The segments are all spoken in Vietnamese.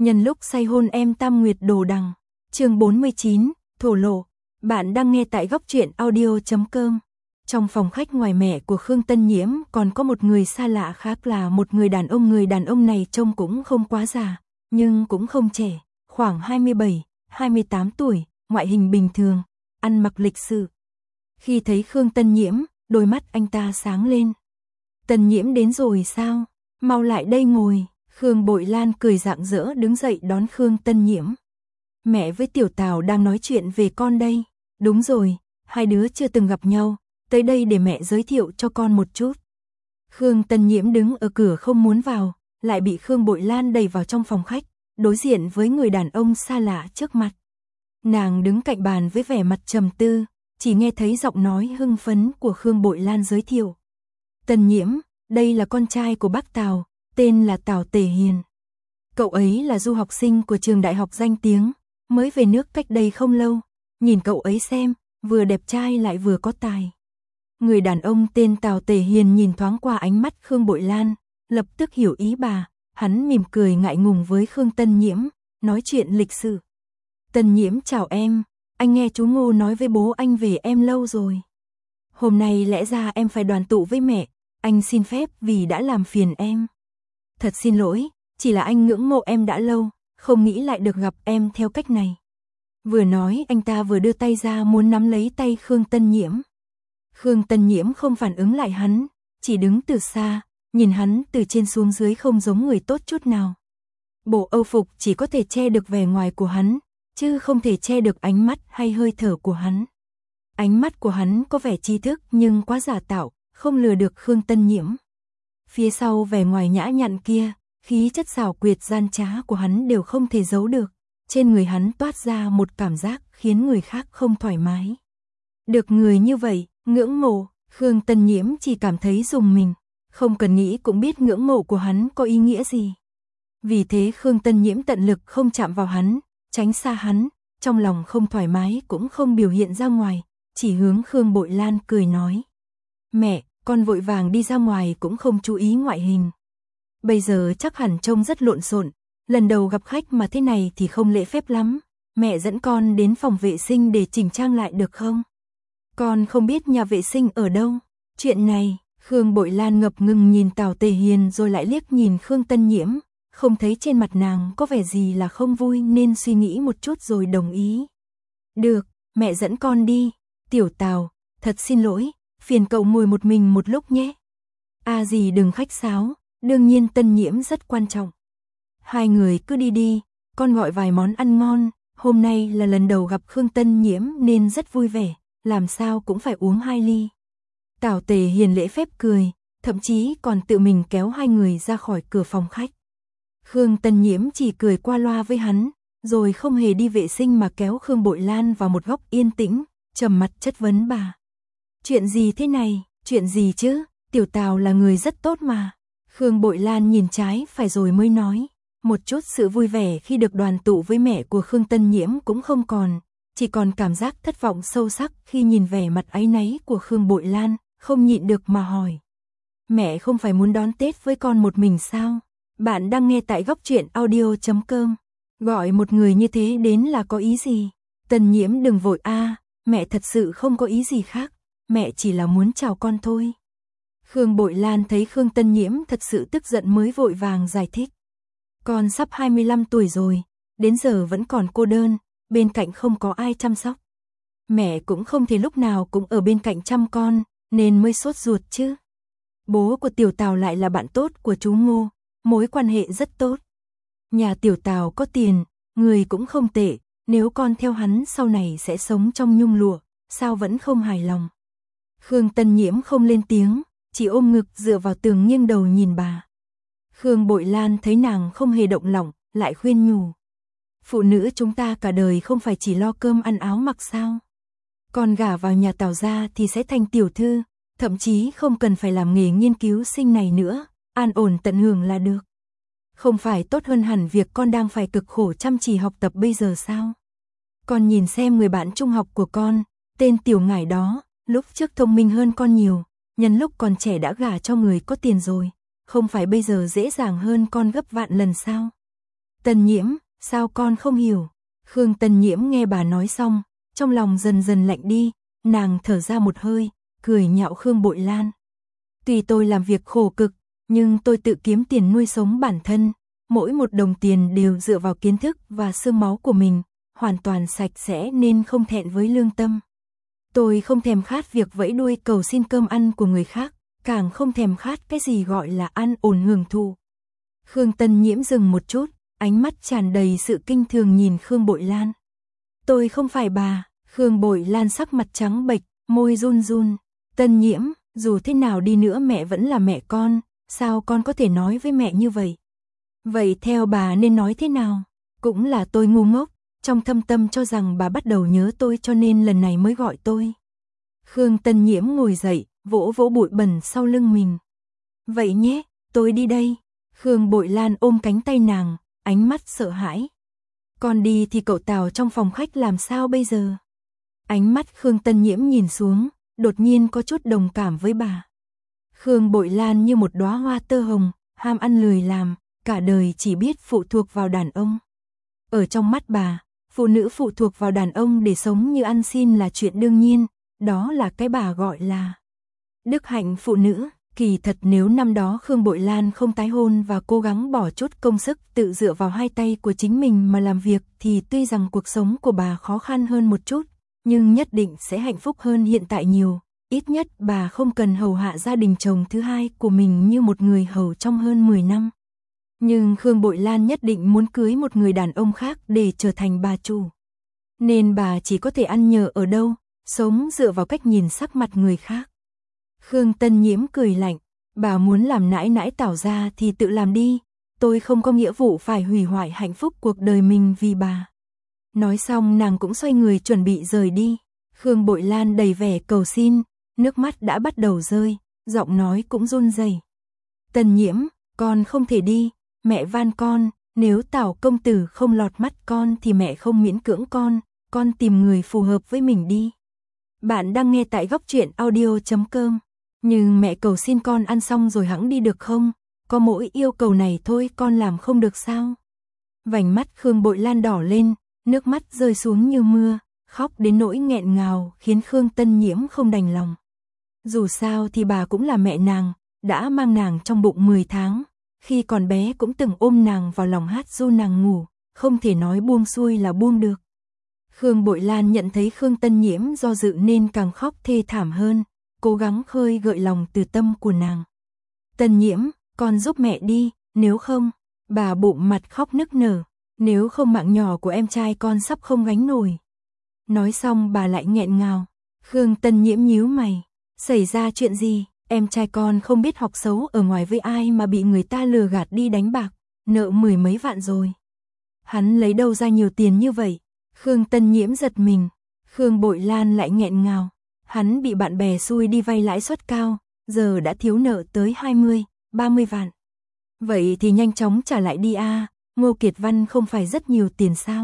Nhân lúc say hôn em Tam Nguyệt đồ đằng. Chương 49, thổ lộ. Bạn đang nghe tại góc truyện audio.com. Trong phòng khách ngoài mẹ của Khương Tân Nhiễm còn có một người xa lạ khác là một người đàn ông. Người đàn ông này trông cũng không quá già, nhưng cũng không trẻ, khoảng 27, 28 tuổi, ngoại hình bình thường, ăn mặc lịch sự. Khi thấy Khương Tân Nhiễm, đôi mắt anh ta sáng lên. Tân Nhiễm đến rồi sao? Mau lại đây ngồi. Khương Bội Lan cười rạng rỡ đứng dậy đón Khương Tân Nhiễm. Mẹ với Tiểu Tào đang nói chuyện về con đây. Đúng rồi, hai đứa chưa từng gặp nhau, tới đây để mẹ giới thiệu cho con một chút. Khương Tân Nhiễm đứng ở cửa không muốn vào, lại bị Khương Bội Lan đẩy vào trong phòng khách, đối diện với người đàn ông xa lạ trước mặt. Nàng đứng cạnh bàn với vẻ mặt trầm tư, chỉ nghe thấy giọng nói hưng phấn của Khương Bội Lan giới thiệu. Tân Nhiễm, đây là con trai của bác Tào, tên là Tào Tề Hiền. Cậu ấy là du học sinh của trường đại học danh tiếng, mới về nước cách đây không lâu. Nhìn cậu ấy xem, vừa đẹp trai lại vừa có tài. Người đàn ông tên Tào Tề Hiền nhìn thoáng qua ánh mắt Khương Bội Lan, lập tức hiểu ý bà. Hắn mỉm cười ngại ngùng với Khương Tân Nhiễm, nói chuyện lịch sự. Tân Nhiễm chào em, anh nghe chú Ngô nói với bố anh về em lâu rồi. Hôm nay lẽ ra em phải đoàn tụ với mẹ, anh xin phép vì đã làm phiền em. Thật xin lỗi, chỉ là anh ngưỡng mộ em đã lâu, không nghĩ lại được gặp em theo cách này. Vừa nói anh ta vừa đưa tay ra muốn nắm lấy tay Khương Tân Nhiễm. Khương Tân Nhiễm không phản ứng lại hắn, chỉ đứng từ xa, nhìn hắn từ trên xuống dưới không giống người tốt chút nào. Bộ âu phục chỉ có thể che được vẻ ngoài của hắn, chứ không thể che được ánh mắt hay hơi thở của hắn. Ánh mắt của hắn có vẻ tri thức nhưng quá giả tạo, không lừa được Khương Tân Nhiễm. Phía sau vẻ ngoài nhã nhặn kia, khí chất xảo quyệt gian trá của hắn đều không thể giấu được. Trên người hắn toát ra một cảm giác khiến người khác không thoải mái. Được người như vậy, ngưỡng mộ, Khương Tân Nhiễm chỉ cảm thấy rùng mình. Không cần nghĩ cũng biết ngưỡng mộ của hắn có ý nghĩa gì. Vì thế Khương Tân Nhiễm tận lực không chạm vào hắn, tránh xa hắn, trong lòng không thoải mái cũng không biểu hiện ra ngoài, chỉ hướng Khương Bội Lan cười nói. Mẹ, con vội vàng đi ra ngoài cũng không chú ý ngoại hình. Bây giờ chắc hẳn trông rất lộn xộn, lần đầu gặp khách mà thế này thì không lễ phép lắm. Mẹ dẫn con đến phòng vệ sinh để chỉnh trang lại được không? Con không biết nhà vệ sinh ở đâu. Chuyện này, Khương Bội Lan ngập ngừng nhìn Tào Tề Hiền rồi lại liếc nhìn Khương Tân Nhiễm, không thấy trên mặt nàng có vẻ gì là không vui nên suy nghĩ một chút rồi đồng ý. Được, mẹ dẫn con đi. Tiểu Tào, thật xin lỗi, phiền cậu ngồi một mình một lúc nhé. Gì đừng khách sáo, đương nhiên Tân Nhiễm rất quan trọng. Hai người cứ đi đi, con gọi vài món ăn ngon, hôm nay là lần đầu gặp Khương Tân Nhiễm nên rất vui vẻ, làm sao cũng phải uống 2 ly. Tào Tề Hiền lễ phép cười, thậm chí còn tự mình kéo hai người ra khỏi cửa phòng khách. Khương Tân Nhiễm chỉ cười qua loa với hắn, rồi không hề đi vệ sinh mà kéo Khương Bội Lan vào một góc yên tĩnh, trầm mặt chất vấn bà. Chuyện gì thế này, chuyện gì chứ, Tiểu Tào là người rất tốt mà. Khương Bội Lan nhìn trái phải rồi mới nói, một chút sự vui vẻ khi được đoàn tụ với mẹ của Khương Tân Nhiễm cũng không còn, chỉ còn cảm giác thất vọng sâu sắc khi nhìn vẻ mặt áy náy của Khương Bội Lan, không nhịn được mà hỏi. Mẹ không phải muốn đón Tết với con một mình sao? Bạn đang nghe tại góc truyện audio.com. Gọi một người như thế đến là có ý gì? Tân Nhiễm đừng vội mẹ thật sự không có ý gì khác, mẹ chỉ là muốn chào con thôi. Khương Bội Lan thấy Khương Tân Nhiễm thật sự tức giận mới vội vàng giải thích. Con sắp 25 tuổi rồi, đến giờ vẫn còn cô đơn, bên cạnh không có ai chăm sóc. Mẹ cũng không thể lúc nào cũng ở bên cạnh chăm con, nên mới sốt ruột chứ. Bố của Tiểu Tào lại là bạn tốt của chú Ngô, mối quan hệ rất tốt. Nhà Tiểu Tào có tiền, người cũng không tệ, nếu con theo hắn sau này sẽ sống trong nhung lụa, sao vẫn không hài lòng. Khương Tân Nhiễm không lên tiếng, chỉ ôm ngực dựa vào tường nghiêng đầu nhìn bà. Khương Bội Lan thấy nàng không hề động lòng, lại khuyên nhủ. Phụ nữ chúng ta cả đời không phải chỉ lo cơm ăn áo mặc sao. Con gả vào nhà Tào gia thì sẽ thành tiểu thư, thậm chí không cần phải làm nghề nghiên cứu sinh này nữa, an ổn tận hưởng là được. Không phải tốt hơn hẳn việc con đang phải cực khổ chăm chỉ học tập bây giờ sao? Con nhìn xem người bạn trung học của con, tên Tiểu Ngải đó, lúc trước thông minh hơn con nhiều, nhân lúc còn trẻ đã gả cho người có tiền rồi, không phải bây giờ dễ dàng hơn con gấp vạn lần sao? Tân Nhiễm, sao con không hiểu? Khương Tân Nhiễm nghe bà nói xong, trong lòng dần dần lạnh đi, nàng thở ra một hơi, cười nhạo Khương Bội Lan. Tuy tôi làm việc khổ cực, nhưng tôi tự kiếm tiền nuôi sống bản thân, mỗi một đồng tiền đều dựa vào kiến thức và xương máu của mình, hoàn toàn sạch sẽ nên không thẹn với lương tâm. Tôi không thèm khát việc vẫy đuôi cầu xin cơm ăn của người khác, càng không thèm khát cái gì gọi là ăn ổn hưởng thụ. Khương Tân Nhiễm dừng một chút, ánh mắt tràn đầy sự kinh thường nhìn Khương Bội Lan. Tôi không phải bà. Khương Bội Lan sắc mặt trắng bệch, môi run run. Tân Nhiễm, dù thế nào đi nữa mẹ vẫn là mẹ con, sao con có thể nói với mẹ như vậy? Vậy theo bà nên nói thế nào? Cũng là tôi ngu ngốc, trong thâm tâm cho rằng bà bắt đầu nhớ tôi cho nên lần này mới gọi tôi. Khương Tân Nhiễm ngồi dậy, vỗ vỗ bụi bẩn sau lưng mình. Vậy nhé, tôi đi đây. Khương Bội Lan ôm cánh tay nàng, ánh mắt sợ hãi. Con đi thì cậu Tào trong phòng khách làm sao bây giờ? Ánh mắt Khương Tân Nhiễm nhìn xuống, đột nhiên có chút đồng cảm với bà. Khương Bội Lan như một đóa hoa tơ hồng, ham ăn lười làm, cả đời chỉ biết phụ thuộc vào đàn ông. Ở trong mắt bà, phụ nữ phụ thuộc vào đàn ông để sống như ăn xin là chuyện đương nhiên, đó là cái bà gọi là đức hạnh phụ nữ. Kỳ thật nếu năm đó Khương Bội Lan không tái hôn và cố gắng bỏ chút công sức tự dựa vào hai tay của chính mình mà làm việc thì tuy rằng cuộc sống của bà khó khăn hơn một chút, nhưng nhất định sẽ hạnh phúc hơn hiện tại nhiều. Ít nhất bà không cần hầu hạ gia đình chồng thứ hai của mình như một người hầu trong hơn 10 năm. Nhưng Khương Bội Lan nhất định muốn cưới một người đàn ông khác để trở thành bà chủ. Nên bà chỉ có thể ăn nhờ ở đâu, sống dựa vào cách nhìn sắc mặt người khác. Khương Tân Nhiễm cười lạnh, bà muốn làm nãi nãi Tảo gia thì tự làm đi, tôi không có nghĩa vụ phải hủy hoại hạnh phúc cuộc đời mình vì bà. Nói xong nàng cũng xoay người chuẩn bị rời đi. Khương Bội Lan đầy vẻ cầu xin, nước mắt đã bắt đầu rơi, giọng nói cũng run rẩy. Tân Nhiễm, con không thể đi, mẹ van con, nếu Tảo công tử không lọt mắt con thì mẹ không miễn cưỡng con tìm người phù hợp với mình đi. Bạn đang nghe tại góc truyện audio.com. Nhưng mẹ cầu xin con ăn xong rồi hẵng đi được không? Có mỗi yêu cầu này thôi con làm không được sao? Vành mắt Khương Bội Lan đỏ lên, nước mắt rơi xuống như mưa, khóc đến nỗi nghẹn ngào khiến Khương Tân Nhiễm không đành lòng. Dù sao thì bà cũng là mẹ nàng, đã mang nàng trong bụng 10 tháng, khi còn bé cũng từng ôm nàng vào lòng hát ru nàng ngủ, không thể nói buông xuôi là buông được. Khương Bội Lan nhận thấy Khương Tân Nhiễm do dự nên càng khóc thê thảm hơn, cố gắng khơi gợi lòng từ tâm của nàng. Tân Nhiễm, con giúp mẹ đi, nếu không, bà bụng mặt khóc nức nở, nếu không mạng nhỏ của em trai con sắp không gánh nổi. Nói xong bà lại nghẹn ngào. Khương Tân Nhiễm nhíu mày, xảy ra chuyện gì? Em trai con không biết học xấu ở ngoài với ai mà bị người ta lừa gạt đi đánh bạc, nợ 10 mấy vạn rồi. Hắn lấy đâu ra nhiều tiền như vậy? Khương Tân Nhiễm giật mình, Khương Bội Lan lại nghẹn ngào. Hắn bị bạn bè xui đi vay lãi suất cao, giờ đã thiếu nợ tới 20, 30 vạn. Vậy thì nhanh chóng trả lại đi a, Ngô Kiệt Văn không phải rất nhiều tiền sao?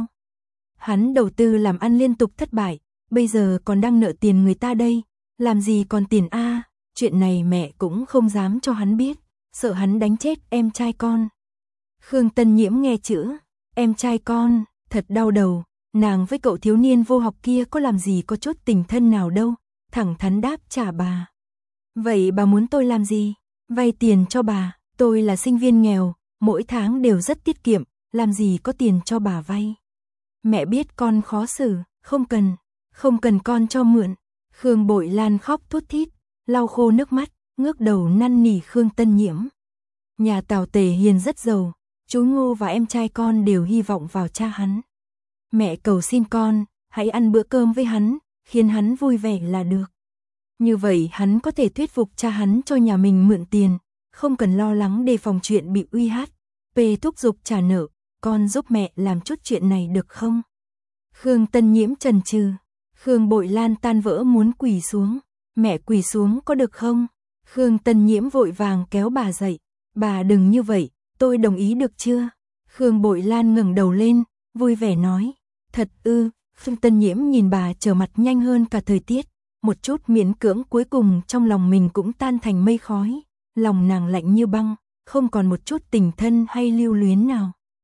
Hắn đầu tư làm ăn liên tục thất bại, bây giờ còn đang nợ tiền người ta đây, làm gì còn tiền a? Chuyện này mẹ cũng không dám cho hắn biết, sợ hắn đánh chết em trai con. Khương Tân Nhiễm nghe chữ em trai con, thật đau đầu, nàng với cậu thiếu niên vô học kia có làm gì có chút tình thân nào đâu, thẳng thắn đáp trả bà. Vậy bà muốn tôi làm gì? Vay tiền cho bà, tôi là sinh viên nghèo, mỗi tháng đều rất tiết kiệm, làm gì có tiền cho bà vay. Mẹ biết con khó xử, không cần con cho mượn. Khương Bội Lan khóc thút thít, lau khô nước mắt, ngước đầu năn nỉ Khương Tân Nhiễm. Nhà Tào Tề Hiền rất giàu, chú Ngô và em trai con đều hy vọng vào cha hắn. Mẹ cầu xin con, hãy ăn bữa cơm với hắn, khiến hắn vui vẻ là được. Như vậy hắn có thể thuyết phục cha hắn cho nhà mình mượn tiền, không cần lo lắng đề phòng chuyện bị uy hiếp. Thúc giục trả nợ, con giúp mẹ làm chút chuyện này được không? Khương Tân Nhiễm chần chừ, Khương Bội Lan tan vỡ muốn quỳ xuống. Mẹ quỳ xuống có được không? Khương Tân Nhiễm vội vàng kéo bà dậy. Bà đừng như vậy, tôi đồng ý được chưa? Khương Bội Lan ngẩng đầu lên, vui vẻ nói. Thật ư? Khương Tân Nhiễm nhìn bà trở mặt nhanh hơn cả thời tiết. Một chút miễn cưỡng cuối cùng trong lòng mình cũng tan thành mây khói. Lòng nàng lạnh như băng, không còn một chút tình thân hay lưu luyến nào.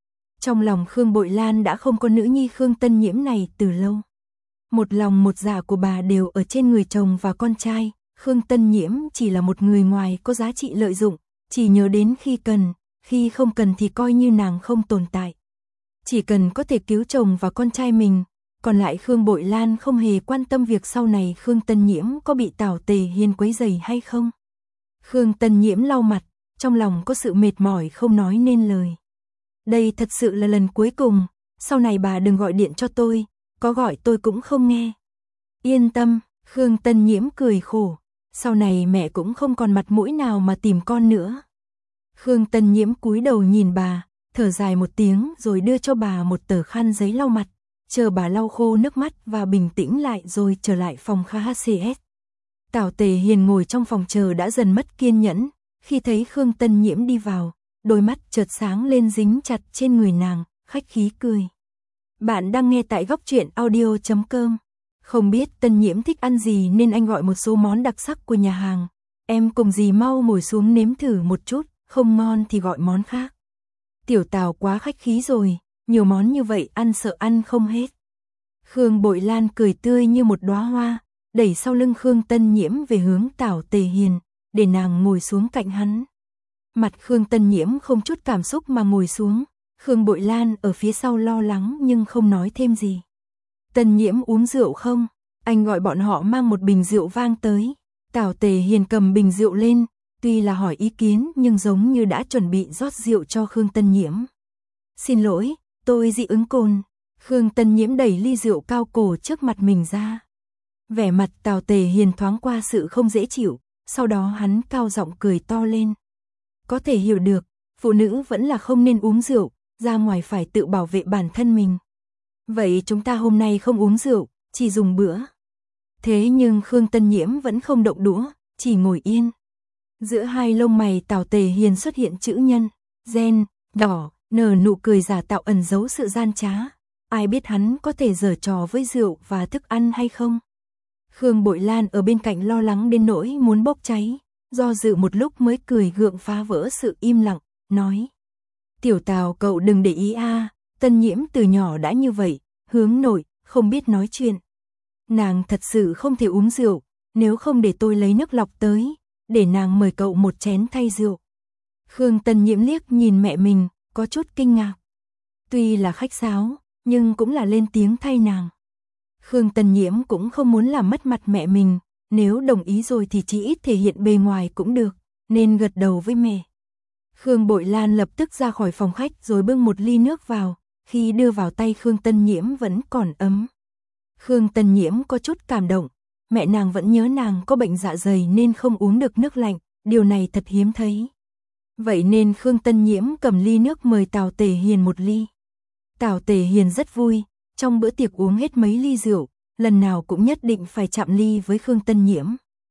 Trong lòng Khương Bội Lan đã không có nữ nhi Khương Tân Nhiễm này từ lâu. Một lòng một dạ của bà đều ở trên người chồng và con trai, Khương Tân Nhiễm chỉ là một người ngoài có giá trị lợi dụng, chỉ nhớ đến khi cần, khi không cần thì coi như nàng không tồn tại. Chỉ cần có thể cứu chồng và con trai mình, còn lại Khương Bội Lan không hề quan tâm việc sau này Khương Tân Nhiễm có bị Tào Tề Hiền quấy rầy hay không. Khương Tân Nhiễm lau mặt, trong lòng có sự mệt mỏi không nói nên lời. Đây thật sự là lần cuối cùng, sau này bà đừng gọi điện cho tôi, có gọi tôi cũng không nghe. Yên tâm, Khương Tân Nhiễm cười khổ, sau này mẹ cũng không còn mặt mũi nào mà tìm con nữa. Khương Tân Nhiễm cúi đầu nhìn bà, thở dài một tiếng rồi đưa cho bà một tờ khăn giấy lau mặt, chờ bà lau khô nước mắt và bình tĩnh lại rồi trở lại phòng KHCS. Tào Tề Hiền ngồi trong phòng chờ đã dần mất kiên nhẫn, khi thấy Khương Tân Nhiễm đi vào, đôi mắt chợt sáng lên dính chặt trên người nàng, khách khí cười. Bạn đang nghe tại góc truyện audio.com. Không biết Tân Nhiễm thích ăn gì nên anh gọi một số món đặc sắc của nhà hàng. Em cùng dì mau ngồi xuống nếm thử một chút, không ngon thì gọi món khác. Tiểu Tào quá khách khí rồi, nhiều món như vậy ăn sợ ăn không hết. Khương Bội Lan cười tươi như một đóa hoa, đẩy sau lưng Khương Tân Nhiễm về hướng Tào Tề Hiền, để nàng ngồi xuống cạnh hắn. Mặt Khương Tân Nhiễm không chút cảm xúc mà ngồi xuống, Khương Bội Lan ở phía sau lo lắng nhưng không nói thêm gì. Tân Nhiễm uống rượu không? Anh gọi bọn họ mang một bình rượu vang tới. Tào Tề Hiền cầm bình rượu lên, tuy là hỏi ý kiến nhưng giống như đã chuẩn bị rót rượu cho Khương Tân Nhiễm. Xin lỗi, tôi dị ứng cồn. Khương Tân Nhiễm đẩy ly rượu cao cổ trước mặt mình ra. Vẻ mặt Tào Tề Hiền thoáng qua sự không dễ chịu, sau đó hắn cao giọng cười to lên. Có thể hiểu được, phụ nữ vẫn là không nên uống rượu, ra ngoài phải tự bảo vệ bản thân mình. Vậy chúng ta hôm nay không uống rượu, chỉ dùng bữa. Thế nhưng Khương Tân Nhiễm vẫn không động đũa, chỉ ngồi yên. Giữa hai lông mày Tào Tề Hiền xuất hiện chữ nhân, gen, đỏ, nở nụ cười giả tạo ẩn giấu sự gian trá. Ai biết hắn có thể giở trò với rượu và thức ăn hay không? Khương Bội Lan ở bên cạnh lo lắng đến nỗi muốn bốc cháy, do dự một lúc mới cười gượng phá vỡ sự im lặng, nói. Tiểu Tào cậu đừng để ý a, Tân Nhiễm từ nhỏ đã như vậy, hướng nội, không biết nói chuyện. Nàng thật sự không thể uống rượu, nếu không để tôi lấy nước lọc tới, để nàng mời cậu một chén thay rượu. Khương Tân Nhiễm liếc nhìn mẹ mình, có chút kinh ngạc. Tuy là khách sáo, nhưng cũng là lên tiếng thay nàng. Khương Tân Nhiễm cũng không muốn làm mất mặt mẹ mình, nếu đồng ý rồi thì chỉ ít thể hiện bề ngoài cũng được, nên gật đầu với mẹ. Khương Bội Lan lập tức ra khỏi phòng khách rồi bưng một ly nước vào, khi đưa vào tay Khương Tân Nhiễm vẫn còn ấm. Khương Tân Nhiễm có chút cảm động, mẹ nàng vẫn nhớ nàng có bệnh dạ dày nên không uống được nước lạnh, điều này thật hiếm thấy. Vậy nên Khương Tân Nhiễm cầm ly nước mời Tào Tề Hiền một ly. Tào Tề Hiền rất vui, trong bữa tiệc uống hết mấy ly rượu, lần nào cũng nhất định phải chạm ly với Khương Tân Nhiễm.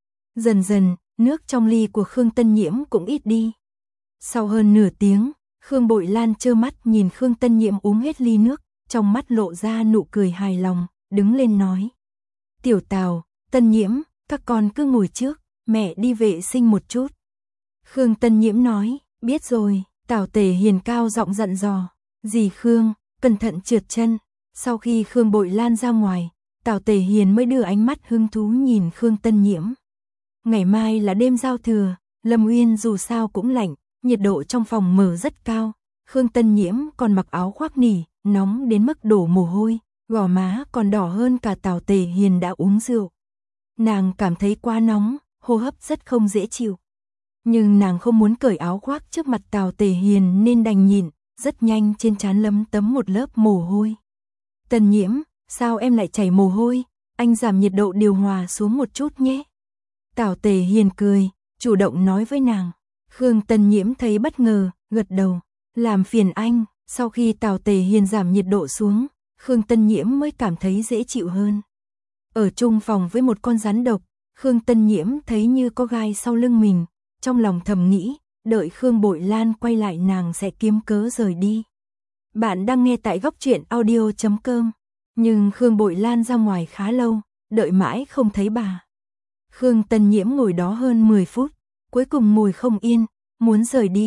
Dần dần, nước trong ly của Khương Tân Nhiễm cũng ít đi. Sau hơn nửa tiếng, Khương Bội Lan trơ mắt nhìn Khương Tân Nhiễm uống hết ly nước, trong mắt lộ ra nụ cười hài lòng, đứng lên nói. Tiểu Tào, Tân Nhiễm, các con cứ ngồi trước, mẹ đi vệ sinh một chút. Khương Tân Nhiễm nói, biết rồi. Tào Tề Hiền cao giọng dặn dò. Dì Khương, cẩn thận trượt chân. Sau khi Khương Bội Lan ra ngoài, Tào Tề Hiền mới đưa ánh mắt hứng thú nhìn Khương Tân Nhiễm. Ngày mai là đêm giao thừa, Lâm Uyên dù sao cũng lạnh, nhiệt độ trong phòng mở rất cao. Khương Tân Nhiễm còn mặc áo khoác nỉ, nóng đến mức đổ mồ hôi, gò má còn đỏ hơn cả Tào Tề Hiền đã uống rượu. Nàng cảm thấy quá nóng, hô hấp rất không dễ chịu. Nhưng nàng không muốn cởi áo khoác trước mặt Tào Tề Hiền nên đành nhịn, rất nhanh trên trán lấm tấm một lớp mồ hôi. Tân Nhiễm, sao em lại chảy mồ hôi? Anh giảm nhiệt độ điều hòa xuống một chút nhé. Tào Tề Hiền cười, chủ động nói với nàng. Khương Tân Nhiễm thấy bất ngờ, gật đầu. Làm phiền anh. Sau khi Tào Tề Hiền giảm nhiệt độ xuống, Khương Tân Nhiễm mới cảm thấy dễ chịu hơn. Ở chung phòng với một con rắn độc, Khương Tân Nhiễm thấy như có gai sau lưng mình, trong lòng thầm nghĩ, đợi Khương Bội Lan quay lại nàng sẽ kiếm cớ rời đi. Bạn đang nghe tại góc truyện audio.com, nhưng Khương Bội Lan ra ngoài khá lâu, đợi mãi không thấy bà. Khương Tân Nhiễm ngồi đó hơn 10 phút, cuối cùng ngồi không yên, muốn rời đi,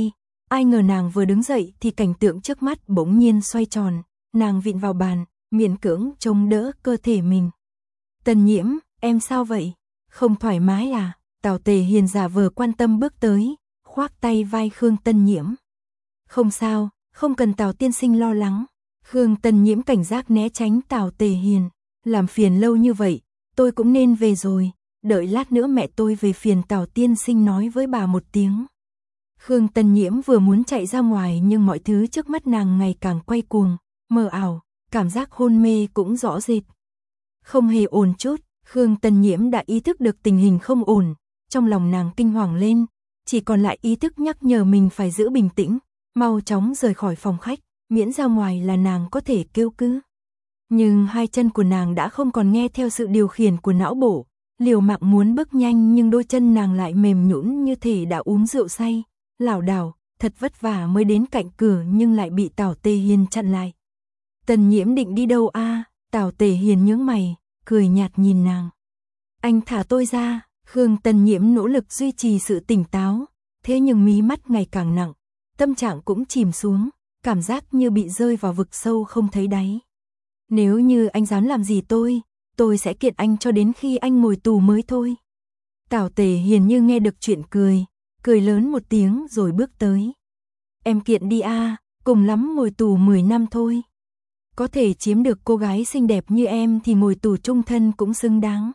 Ai ngờ nàng vừa đứng dậy thì cảnh tượng trước mắt bỗng nhiên xoay tròn, nàng vịn vào bàn, miễn cưỡng chống đỡ cơ thể mình. Tần Nhiễm, em sao vậy? Không thoải mái à? Tào Tề Hiền giả vờ quan tâm bước tới, khoác tay vai Khương Tân Nhiễm. Không sao, không cần Tào tiên sinh lo lắng. Khương Tân Nhiễm cảnh giác né tránh Tào Tề Hiền. Làm phiền lâu như vậy, tôi cũng nên về rồi, đợi lát nữa mẹ tôi về phiền Tào tiên sinh nói với bà một tiếng. Khương Tân Nhiễm vừa muốn chạy ra ngoài nhưng mọi thứ trước mắt nàng ngày càng quay cuồng, mờ ảo, cảm giác hôn mê cũng rõ rệt. Không hề ổn chút, Khương Tân Nhiễm đã ý thức được tình hình không ổn, trong lòng nàng kinh hoàng lên, chỉ còn lại ý thức nhắc nhở mình phải giữ bình tĩnh, mau chóng rời khỏi phòng khách, miễn ra ngoài là nàng có thể kêu cứu. Nhưng hai chân của nàng đã không còn nghe theo sự điều khiển của não bộ, liều mạng muốn bước nhanh nhưng đôi chân nàng lại mềm nhũn như thể đã uống rượu say, lảo đảo, thật vất vả mới đến cạnh cửa nhưng lại bị Tào Tề Hiền chặn lại. Tần Nhiễm định đi đâu a? Tào Tề Hiền nhướng mày, cười nhạt nhìn nàng. Anh thả tôi ra. Khương Tân Nhiễm nỗ lực duy trì sự tỉnh táo, thế nhưng mí mắt ngày càng nặng, tâm trạng cũng chìm xuống, cảm giác như bị rơi vào vực sâu không thấy đáy. Nếu như anh dám làm gì tôi sẽ kiện anh cho đến khi anh ngồi tù mới thôi. Tào Tề Hiền như nghe được chuyện cười lớn một tiếng rồi bước tới. Em kiện đi a, cùng lắm ngồi tù 10 năm thôi. Có thể chiếm được cô gái xinh đẹp như em thì ngồi tù chung thân cũng xứng đáng.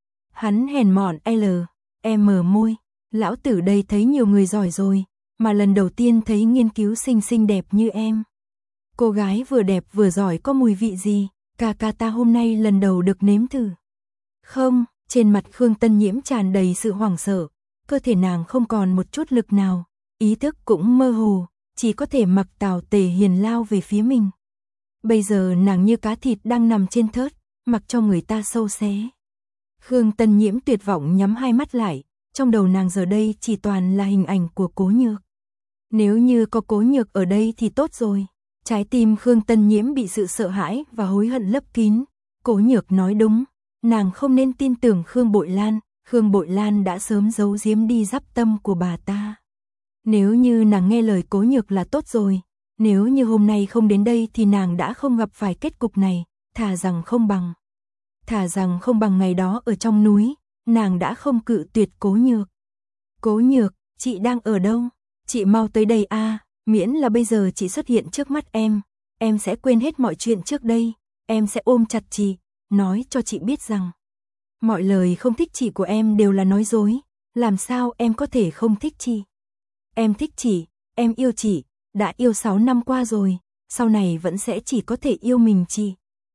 Hắn hèn mọn em mở môi, lão tử đây thấy nhiều người giỏi rồi, mà lần đầu tiên thấy nghiên cứu sinh xinh đẹp như em. Cô gái vừa đẹp vừa giỏi có mùi vị gì, ca ta hôm nay lần đầu được nếm thử. Không, trên mặt Khương Tân Nhiễm tràn đầy sự hoảng sợ, cơ thể nàng không còn một chút lực nào, ý thức cũng mơ hồ, chỉ có thể mặc Tào Tề Hiền lao về phía mình. Bây giờ nàng như cá thịt đang nằm trên thớt, mặc cho người ta sâu xé. Khương Tân Nhiễm tuyệt vọng nhắm hai mắt lại, trong đầu nàng giờ đây chỉ toàn là hình ảnh của Cố Nhược. Nếu như có Cố Nhược ở đây thì tốt rồi. Trái tim Khương Tân Nhiễm bị sự sợ hãi và hối hận lấp kín. Cố Nhược nói đúng, nàng không nên tin tưởng Khương Bội Lan đã sớm giấu giếm đi giáp tâm của bà ta. Nếu như nàng nghe lời Cố Nhược là tốt rồi, nếu như hôm nay không đến đây thì nàng đã không gặp phải kết cục này, thà rằng không bằng ngày đó ở trong núi, nàng đã không cự tuyệt Cố Nhược. Cố Nhược, chị đang ở đâu? Chị mau tới đây a, miễn là bây giờ chị xuất hiện trước mắt em sẽ quên hết mọi chuyện trước đây, em sẽ ôm chặt chị, nói cho chị biết rằng mọi lời không thích chị của em đều là nói dối, làm sao em có thể không thích chị? Em thích chị, em yêu chị, đã yêu 6 năm qua rồi, sau này vẫn sẽ chỉ có thể yêu mình chị.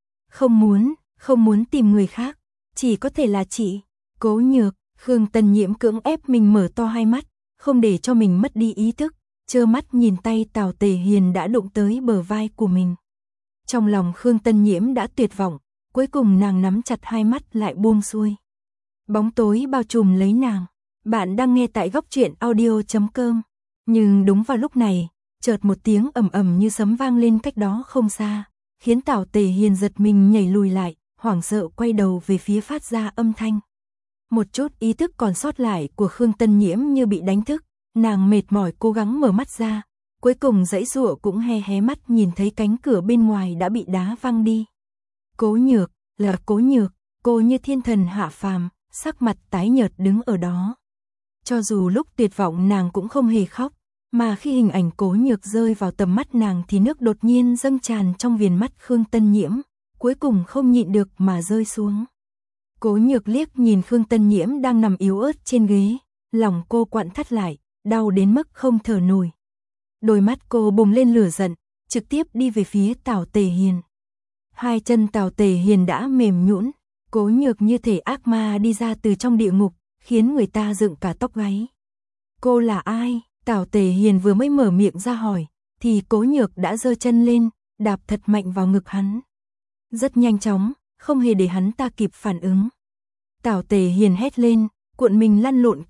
Không muốn tìm người khác, chỉ có thể là chị. Cố Nhược, Khương Tân Nhiễm cưỡng ép mình mở to hai mắt, không để cho mình mất đi ý thức, trơ mắt nhìn tay Tào Tề Hiền đã đụng tới bờ vai của mình. Trong lòng Khương Tân Nhiễm đã tuyệt vọng, cuối cùng nàng nắm chặt hai mắt lại buông xuôi. Bóng tối bao trùm lấy nàng. Bạn đang nghe tại góc truyện audio.com. Nhưng đúng vào lúc này, chợt một tiếng ầm ầm như sấm vang lên cách đó không xa, khiến Tào Tề Hiền giật mình nhảy lùi lại, hoảng sợ quay đầu về phía phát ra âm thanh. Một chút ý thức còn sót lại của Khương Tân Nhiễm như bị đánh thức, nàng mệt mỏi cố gắng mở mắt ra, cuối cùng giãy giụa cũng hé mắt nhìn thấy cánh cửa bên ngoài đã bị đá văng đi. Cố Nhược, là Cố Nhược, cô như thiên thần hạ phàm, sắc mặt tái nhợt đứng ở đó. Cho dù lúc tuyệt vọng nàng cũng không hề khóc, mà khi hình ảnh Cố Nhược rơi vào tầm mắt nàng thì nước đột nhiên dâng tràn trong viền mắt Khương Tân Nhiễm, cuối cùng không nhịn được mà rơi xuống. Cố Nhược liếc nhìn Khương Tân Nhiễm đang nằm yếu ớt trên ghế, lòng cô quặn thắt lại, đau đến mức không thở nổi. Đôi mắt cô bùng lên lửa giận, trực tiếp đi về phía Tào Tề Hiền. Hai chân Tào Tề Hiền đã mềm nhũn, Cố Nhược như thể ác ma đi ra từ trong địa ngục, khiến người ta dựng cả tóc gáy. Cô là ai? Tào Tề Hiền vừa mới mở miệng ra hỏi, thì Cố Nhược đã giơ chân lên, đạp thật mạnh vào ngực hắn. Rất nhanh chóng, không hề để hắn ta kịp phản ứng. Tào Tề Hiền hét lên, cuộn mình lăn lộn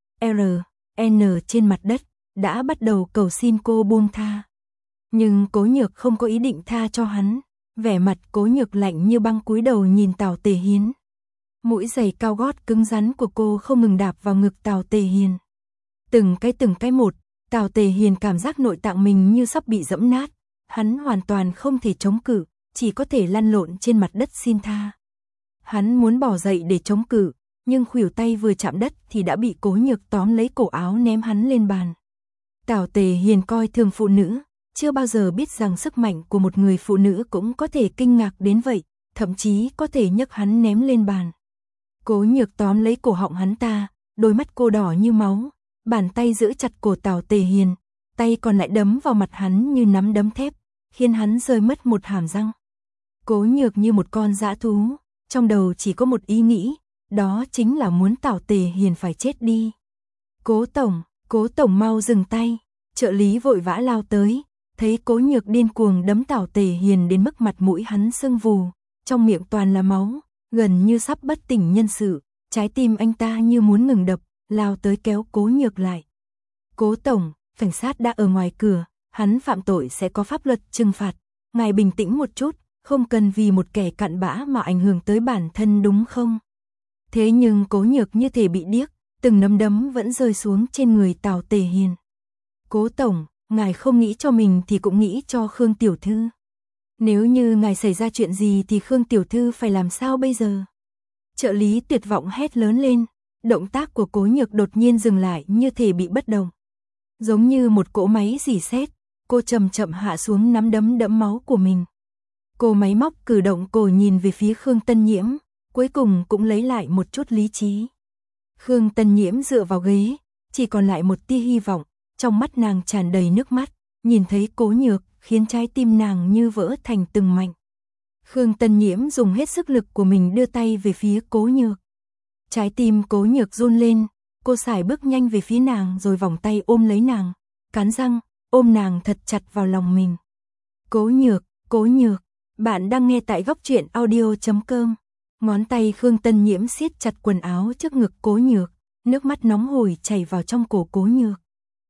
N trên mặt đất, đã bắt đầu cầu xin cô buông tha. Nhưng Cố Nhược không có ý định tha cho hắn, vẻ mặt Cố Nhược lạnh như băng cúi đầu nhìn Tào Tề Hiền. Mũi giày cao gót cứng rắn của cô không ngừng đạp vào ngực Tào Tề Hiền. Từng cái một, Tào Tề Hiền cảm giác nội tạng mình như sắp bị giẫm nát, hắn hoàn toàn không thể chống cự, chỉ có thể lăn lộn trên mặt đất xin tha. Hắn muốn bỏ dậy để chống cự, nhưng khuỷu tay vừa chạm đất thì đã bị Cố Nhược tóm lấy cổ áo ném hắn lên bàn. Tào Tề Hiền coi thường phụ nữ, chưa bao giờ biết rằng sức mạnh của một người phụ nữ cũng có thể kinh ngạc đến vậy, thậm chí có thể nhấc hắn ném lên bàn. Cố Nhược tóm lấy cổ họng hắn ta, đôi mắt cô đỏ như máu, bàn tay giữ chặt cổ Tào Tề Hiền, tay còn lại đấm vào mặt hắn như nắm đấm thép, khiến hắn rơi mất một hàm răng. Cố Nhược như một con dã thú, trong đầu chỉ có một ý nghĩ, đó chính là muốn Tào Tề Hiền phải chết đi. Cố Tổng mau dừng tay, trợ lý vội vã lao tới, thấy Cố Nhược điên cuồng đấm Tào Tề Hiền đến mức mặt mũi hắn sưng vù, trong miệng toàn là máu, gần như sắp bất tỉnh nhân sự, trái tim anh ta như muốn ngừng đập, lao tới kéo Cố Nhược lại. Cố Tổng, cảnh sát đã ở ngoài cửa, hắn phạm tội sẽ có pháp luật trừng phạt, ngài bình tĩnh một chút, không cần vì một kẻ cặn bã mà ảnh hưởng tới bản thân đúng không? Thế nhưng Cố Nhược như thể bị điếc, từng nắm đấm vẫn rơi xuống trên người Tào Tề Hiền. Cố Tổng, ngài không nghĩ cho mình thì cũng nghĩ cho Khương Tiểu Thư. Nếu như ngài xảy ra chuyện gì thì Khương Tiểu Thư phải làm sao bây giờ? Trợ lý tuyệt vọng hét lớn lên, động tác của Cố Nhược đột nhiên dừng lại như thể bị bất động. Giống như một cỗ máy rỉ sét, cô chậm chậm hạ xuống nắm đấm đẫm máu của mình. Cô máy móc cử động cổ nhìn về phía Khương Tân Nhiễm, cuối cùng cũng lấy lại một chút lý trí. Khương Tân Nhiễm dựa vào ghế, chỉ còn lại một tia hy vọng, trong mắt nàng tràn đầy nước mắt, nhìn thấy Cố Nhược, khiến trái tim nàng như vỡ thành từng mảnh. Khương Tân Nhiễm dùng hết sức lực của mình đưa tay về phía Cố Nhược. Trái tim Cố Nhược run lên, cô sải bước nhanh về phía nàng rồi vòng tay ôm lấy nàng, cắn răng, ôm nàng thật chặt vào lòng mình. Cố Nhược, bạn đang nghe tại Góc Truyện Audio.com. Ngón tay Khương Tân Nhiễm siết chặt quần áo trước ngực Cố Nhược, nước mắt nóng hổi chảy vào trong cổ Cố Nhược.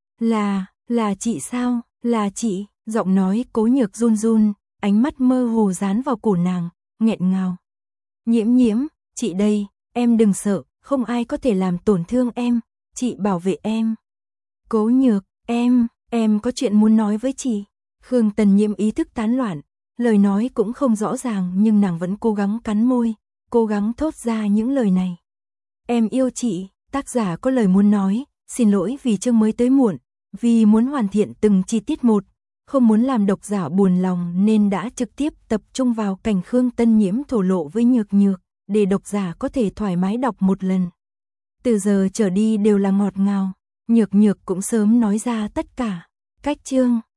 Là chị sao, là chị, giọng nói Cố Nhược run run, ánh mắt mơ hồ dán vào cổ nàng, nghẹn ngào. Nhiễm, chị đây, em đừng sợ, không ai có thể làm tổn thương em, chị bảo vệ em. Cố Nhược, em có chuyện muốn nói với chị. Khương Tân Nhiễm ý thức tán loạn, lời nói cũng không rõ ràng nhưng nàng vẫn cố gắng cắn môi, cố gắng thốt ra những lời này. Em yêu chị, tác giả có lời muốn nói, xin lỗi vì chương mới tới muộn, vì muốn hoàn thiện từng chi tiết một, không muốn làm độc giả buồn lòng nên đã trực tiếp tập trung vào cảnh Khương Tân Nhiễm thổ lộ với Nhược, để độc giả có thể thoải mái đọc một lần. Từ giờ trở đi đều là ngọt ngào, Nhược cũng sớm nói ra tất cả. Cách chương